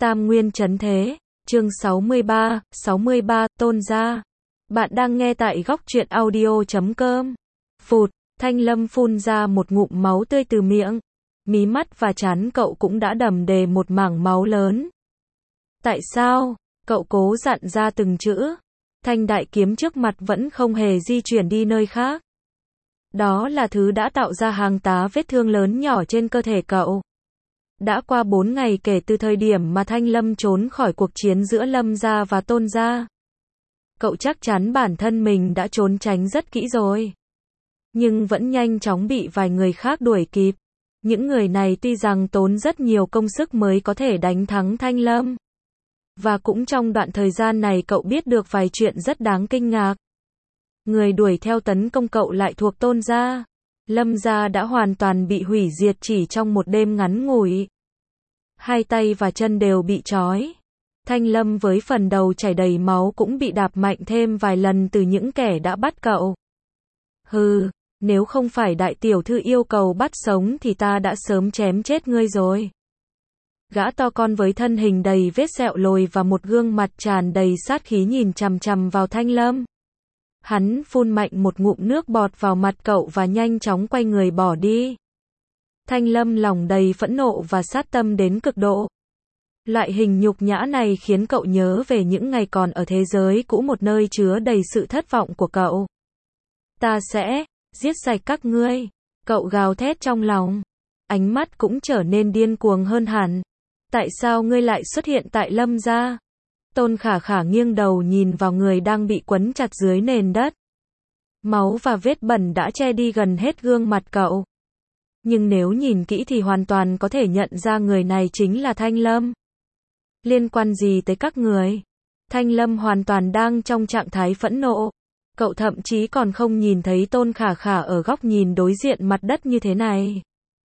Tam Nguyên Chấn Thế, chương 63, Tôn gia. Bạn đang nghe tại góc truyện audio.com. Phụt, Thanh Lâm phun ra một ngụm máu tươi từ miệng. Mí mắt và trán cậu cũng đã đầm đìa một mảng máu lớn. Tại sao? Cậu cố dặn ra từng chữ. Thanh đại kiếm trước mặt vẫn không hề di chuyển đi nơi khác. Đó là thứ đã tạo ra hàng tá vết thương lớn nhỏ trên cơ thể cậu. Đã qua 4 ngày kể từ thời điểm mà Thanh Lâm trốn khỏi cuộc chiến giữa Lâm gia và Tôn gia. Cậu chắc chắn bản thân mình đã trốn tránh rất kỹ rồi. Nhưng vẫn nhanh chóng bị vài người khác đuổi kịp. Những người này tuy rằng tốn rất nhiều công sức mới có thể đánh thắng Thanh Lâm. Và cũng trong đoạn thời gian này cậu biết được vài chuyện rất đáng kinh ngạc. Người đuổi theo tấn công cậu lại thuộc Tôn gia. Lâm gia đã hoàn toàn bị hủy diệt chỉ trong một đêm ngắn ngủi. Hai tay và chân đều bị trói. Thanh Lâm với phần đầu chảy đầy máu cũng bị đạp mạnh thêm vài lần từ những kẻ đã bắt cậu. Hừ, nếu không phải đại tiểu thư yêu cầu bắt sống thì ta đã sớm chém chết ngươi rồi. Gã to con với thân hình đầy vết sẹo lồi và một gương mặt tràn đầy sát khí nhìn chằm chằm vào Thanh Lâm. Hắn phun mạnh một ngụm nước bọt vào mặt cậu và nhanh chóng quay người bỏ đi. Thanh Lâm lòng đầy phẫn nộ và sát tâm đến cực độ. Loại hình nhục nhã này khiến cậu nhớ về những ngày còn ở thế giới cũ, một nơi chứa đầy sự thất vọng của cậu. Ta sẽ giết sạch các ngươi. Cậu gào thét trong lòng. Ánh mắt cũng trở nên điên cuồng hơn hẳn. Tại sao ngươi lại xuất hiện tại Lâm gia? Tôn Khả Khả nghiêng đầu nhìn vào người đang bị quấn chặt dưới nền đất. Máu và vết bẩn đã che đi gần hết gương mặt cậu. Nhưng nếu nhìn kỹ thì hoàn toàn có thể nhận ra người này chính là Thanh Lâm. Liên quan gì tới các người? Thanh Lâm hoàn toàn đang trong trạng thái phẫn nộ. Cậu thậm chí còn không nhìn thấy Tôn Khả Khả ở góc nhìn đối diện mặt đất như thế này.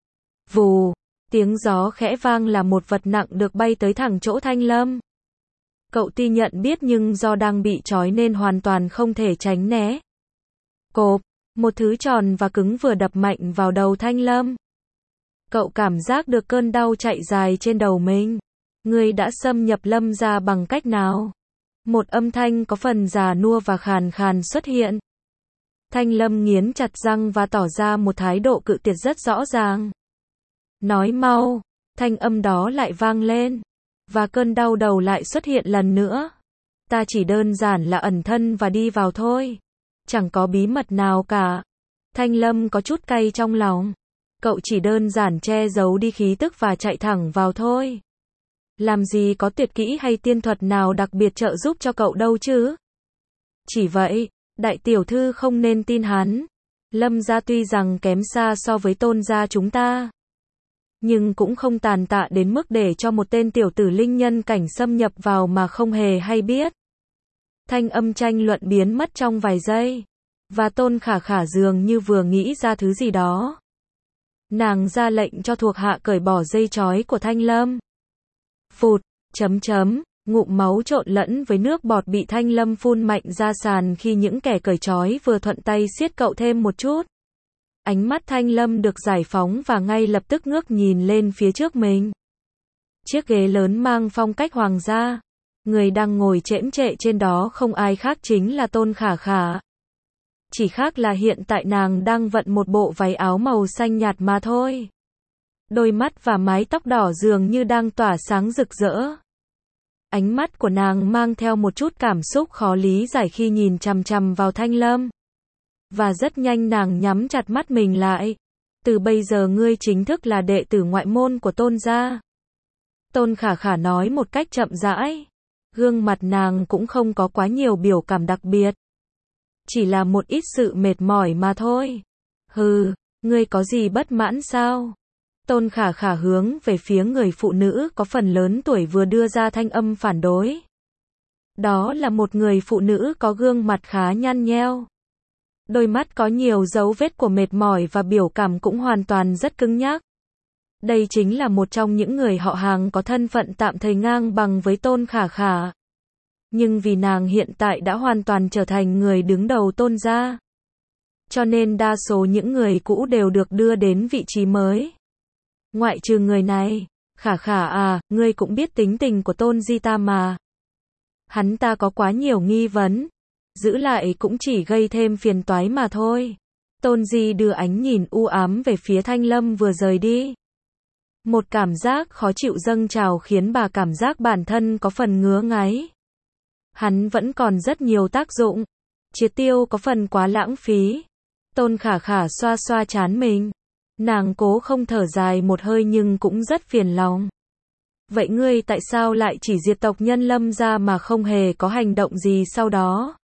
Vù, tiếng gió khẽ vang là một vật nặng được bay tới thẳng chỗ Thanh Lâm. Cậu tuy nhận biết nhưng do đang bị trói nên hoàn toàn không thể tránh né. Cộp, một thứ tròn và cứng vừa đập mạnh vào đầu Thanh Lâm. Cậu cảm giác được cơn đau chạy dài trên đầu mình. Ngươi đã xâm nhập Lâm gia bằng cách nào? Một âm thanh có phần già nua và khàn khàn xuất hiện. Thanh Lâm nghiến chặt răng và tỏ ra một thái độ cự tuyệt rất rõ ràng. Nói mau, thanh âm đó lại vang lên. Và cơn đau đầu lại xuất hiện lần nữa. Ta chỉ đơn giản là ẩn thân và đi vào thôi. Chẳng có bí mật nào cả. Thanh Lâm có chút cay trong lòng. Cậu chỉ đơn giản che giấu đi khí tức và chạy thẳng vào thôi. Làm gì có tuyệt kỹ hay tiên thuật nào đặc biệt trợ giúp cho cậu đâu chứ. Chỉ vậy, đại tiểu thư không nên tin hắn. Lâm gia tuy rằng kém xa so với Tôn gia chúng ta, nhưng cũng không tàn tạ đến mức để cho một tên tiểu tử linh nhân cảnh xâm nhập vào mà không hề hay biết. Thanh âm tranh luận biến mất trong vài giây. Và Tôn Khả Khả dường như vừa nghĩ ra thứ gì đó. Nàng ra lệnh cho thuộc hạ cởi bỏ dây trói của Thanh Lâm. Phụt, ngụm máu trộn lẫn với nước bọt bị Thanh Lâm phun mạnh ra sàn khi những kẻ cởi trói vừa thuận tay siết cậu thêm một chút. Ánh mắt Thanh Lâm được giải phóng và ngay lập tức ngước nhìn lên phía trước mình. Chiếc ghế lớn mang phong cách hoàng gia. Người đang ngồi chễm chệ trên đó không ai khác chính là Tôn Khả Khả. Chỉ khác là hiện tại nàng đang vận một bộ váy áo màu xanh nhạt mà thôi. Đôi mắt và mái tóc đỏ dường như đang tỏa sáng rực rỡ. Ánh mắt của nàng mang theo một chút cảm xúc khó lý giải khi nhìn chằm chằm vào Thanh Lâm. Và rất nhanh nàng nhắm chặt mắt mình lại. Từ bây giờ ngươi chính thức là đệ tử ngoại môn của Tôn gia. Tôn Khả Khả nói một cách chậm rãi. Gương mặt nàng cũng không có quá nhiều biểu cảm đặc biệt. Chỉ là một ít sự mệt mỏi mà thôi. Hừ, ngươi có gì bất mãn sao? Tôn Khả Khả hướng về phía người phụ nữ có phần lớn tuổi vừa đưa ra thanh âm phản đối. Đó là một người phụ nữ có gương mặt khá nhăn nheo. Đôi mắt có nhiều dấu vết của mệt mỏi và biểu cảm cũng hoàn toàn rất cứng nhắc. Đây chính là một trong những người họ hàng có thân phận tạm thời ngang bằng với Tôn Khả Khả. Nhưng vì nàng hiện tại đã hoàn toàn trở thành người đứng đầu Tôn gia, cho nên đa số những người cũ đều được đưa đến vị trí mới. Ngoại trừ người này, Khả khả à, ngươi cũng biết tính tình của Tôn Di ta mà. Hắn ta có quá nhiều nghi vấn. Giữ lại cũng chỉ gây thêm phiền toái mà thôi. Tôn Di đưa ánh nhìn u ám về phía Thanh Lâm vừa rời đi. Một cảm giác khó chịu dâng trào khiến bà cảm giác bản thân có phần ngứa ngáy. Hắn vẫn còn rất nhiều tác dụng. Triệt tiêu có phần quá lãng phí. Tôn Khả Khả xoa xoa trán mình. Nàng cố không thở dài một hơi nhưng cũng rất phiền lòng. Vậy ngươi tại sao lại chỉ diệt tộc nhân Lâm gia mà không hề có hành động gì sau đó?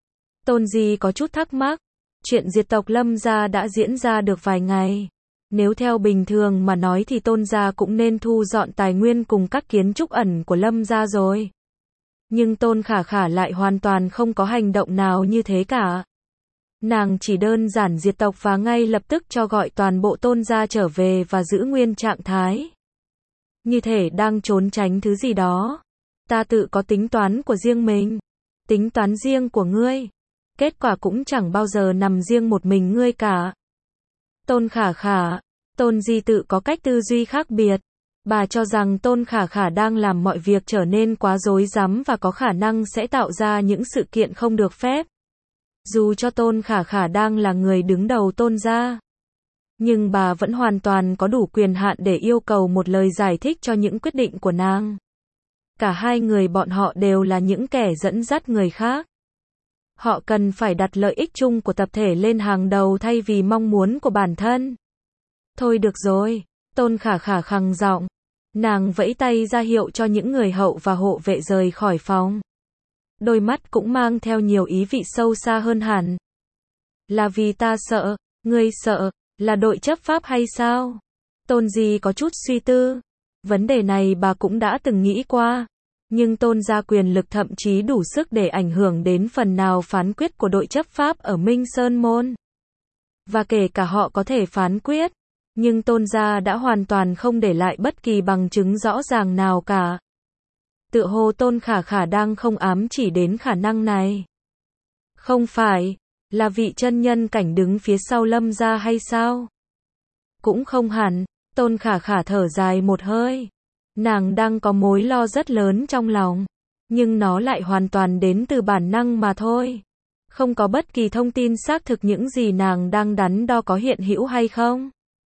Tôn Di có chút thắc mắc. Chuyện diệt tộc Lâm gia đã diễn ra được vài ngày. Nếu theo bình thường mà nói thì Tôn gia cũng nên thu dọn tài nguyên cùng các kiến trúc ẩn của Lâm gia rồi. Nhưng Tôn Khả Khả lại hoàn toàn không có hành động nào như thế cả. Nàng chỉ đơn giản diệt tộc và ngay lập tức cho gọi toàn bộ Tôn gia trở về và giữ nguyên trạng thái. Như thể đang trốn tránh thứ gì đó. Ta tự có tính toán của riêng mình. Tính toán riêng của ngươi. Kết quả cũng chẳng bao giờ nằm riêng một mình ngươi cả. Tôn Khả Khả, Tôn Di tự có cách tư duy khác biệt. Bà cho rằng Tôn Khả Khả đang làm mọi việc trở nên quá rối rắm và có khả năng sẽ tạo ra những sự kiện không được phép. Dù cho Tôn Khả Khả đang là người đứng đầu Tôn gia, nhưng bà vẫn hoàn toàn có đủ quyền hạn để yêu cầu một lời giải thích cho những quyết định của nàng. Cả hai người bọn họ đều là những kẻ dẫn dắt người khác. Họ cần phải đặt lợi ích chung của tập thể lên hàng đầu thay vì mong muốn của bản thân. Thôi được rồi, Tôn Khả Khả khăng giọng. Nàng vẫy tay ra hiệu cho những người hậu và hộ vệ rời khỏi phòng. Đôi mắt cũng mang theo nhiều ý vị sâu xa hơn hẳn. Là vì ta sợ, ngươi sợ, là đội chấp pháp hay sao? Tôn Di có chút suy tư. Vấn đề này bà cũng đã từng nghĩ qua. Nhưng Tôn gia quyền lực thậm chí đủ sức để ảnh hưởng đến phần nào phán quyết của đội chấp pháp ở Minh Sơn Môn. Và kể cả họ có thể phán quyết, nhưng Tôn gia đã hoàn toàn không để lại bất kỳ bằng chứng rõ ràng nào cả. Tựa hồ Tôn Khả Khả đang không ám chỉ đến khả năng này. Không phải, là vị chân nhân cảnh đứng phía sau Lâm gia hay sao? Cũng không hẳn, Tôn Khả Khả thở dài một hơi. Nàng đang có mối lo rất lớn trong lòng, nhưng nó lại hoàn toàn đến từ bản năng mà thôi. Không có bất kỳ thông tin xác thực những gì nàng đang đắn đo có hiện hữu hay không.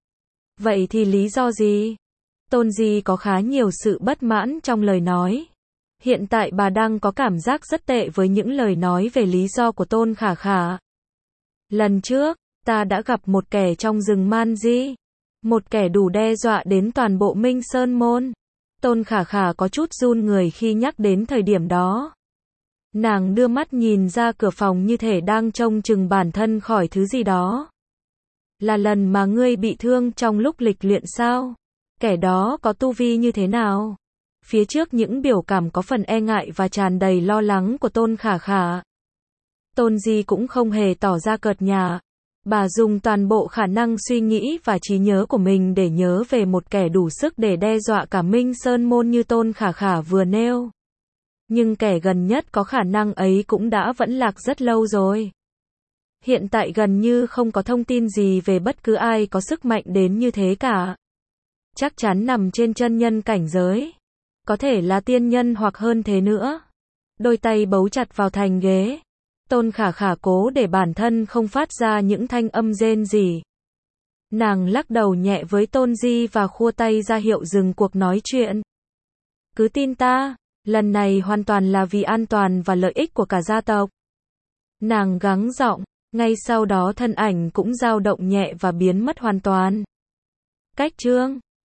Vậy thì lý do gì? Tôn Di có khá nhiều sự bất mãn trong lời nói. Hiện tại bà đang có cảm giác rất tệ với những lời nói về lý do của Tôn Khả Khả. Lần trước, ta đã gặp một kẻ trong rừng Man Di. Một kẻ đủ đe dọa đến toàn bộ Minh Sơn Môn. Tôn Khả Khả có chút run người khi nhắc đến thời điểm đó. Nàng đưa mắt nhìn ra cửa phòng như thể đang trông chừng bản thân khỏi thứ gì đó. Là lần mà ngươi bị thương trong lúc lịch luyện sao? Kẻ đó có tu vi như thế nào? Phía trước những biểu cảm có phần e ngại và tràn đầy lo lắng của Tôn Khả Khả. Tôn Di cũng không hề tỏ ra cợt nhả. Bà dùng toàn bộ khả năng suy nghĩ và trí nhớ của mình để nhớ về một kẻ đủ sức để đe dọa cả Minh Sơn Môn như Tôn Khả Khả vừa nêu. Nhưng kẻ gần nhất có khả năng ấy cũng đã vẫn lạc rất lâu rồi. Hiện tại gần như không có thông tin gì về bất cứ ai có sức mạnh đến như thế cả. Chắc chắn nằm trên chân nhân cảnh giới. Có thể là tiên nhân hoặc hơn thế nữa. Đôi tay bấu chặt vào thành ghế. Tôn Khả Khả cố để bản thân không phát ra những thanh âm rên rỉ. Nàng lắc đầu nhẹ với Tôn Di và khua tay ra hiệu dừng cuộc nói chuyện. Cứ tin ta, lần này hoàn toàn là vì an toàn và lợi ích của cả gia tộc. Nàng gắng giọng, ngay sau đó thân ảnh cũng dao động nhẹ và biến mất hoàn toàn. Cách chương